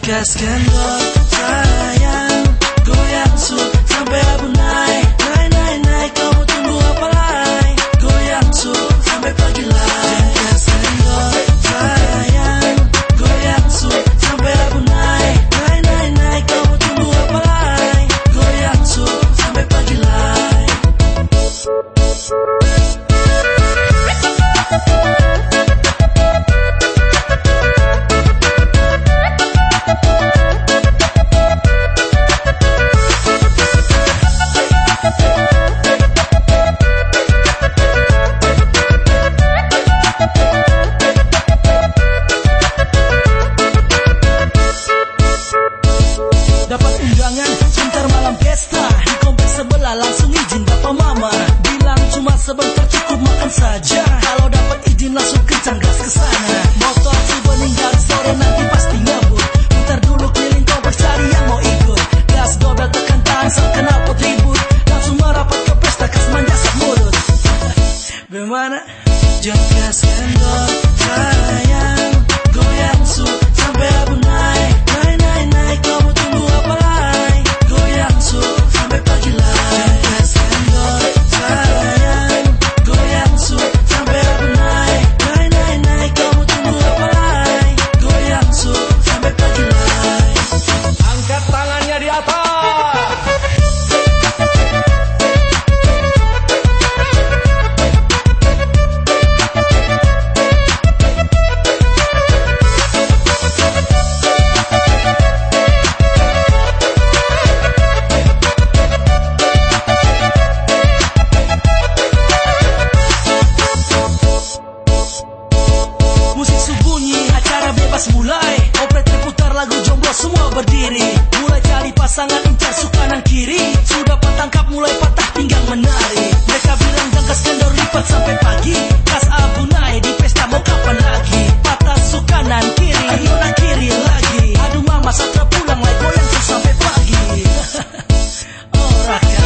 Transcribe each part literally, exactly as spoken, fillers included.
Jangka skandal sayang, goyang su sampai abu naik, naik naik naik, kamu tunggu apa lagi? Goyang su sampai pagi lagi. Jangka skandal sayang, goyang su sampai abu naik, naik naik naik, kamu tunggu apa lagi? Goyang su sampai pagi lagi. Dapat undangan sebentar malam pesta di kompleks sebelah, langsung izin bapak mama. Bilang cuma sebentar cukup makan saja. Kalau dapat izin langsung kencang gas kesana. Motor si bening dari sore nanti pasti ngebut. Putar dulu keliling kompleks cari yang mau ikut. Gas dobel tekan tangan sok kenal pot ribut. Langsung merapat ke pesta kas manjasak mulut. Bagaimana? Jangka skandal sayang, goyang su sampai abu naik, naik naik naik, kamu tunggu apa lagi? Goyang su sampai pagi lagi. Jangka skandal sayang, goyang su sampai abu naik, naik naik naik, kamu tunggu apa lagi? Goyang su sampai pagi lagi. Angkat tangannya di atas. Musik subunyi, acara bebas mulai. Operator putar lagu jomblo semua berdiri. Mulai cari pasangan incar su kanan kiri. Sudah patangkap mulai patah pinggang menari. Mereka bilang jangka skandal lipat sampai pagi. Kas abu naik di pesta mau kapan lagi? Patah su kanan kiri, kanan kiri lagi. Aduh mama satra pulang lagi, goyang su sampai pagi. Oh rakyat.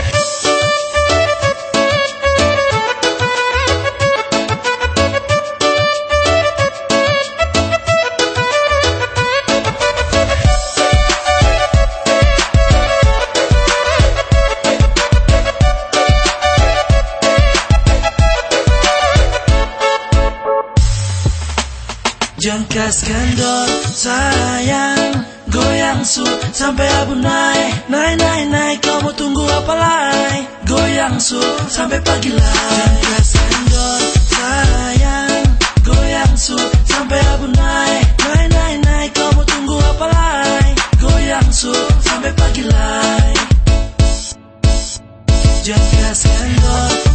Jangka skandal sayang, goyang su sampai abu naik, naik naik naik, kamu tunggu apa lagi? Goyang su sampai pagi lagi. Jangka skandal sayang, goyang su sampai abu naik, naik naik naik, kamu tunggu apa lagi? Goyang su sampai pagi lagi. Jangka skandal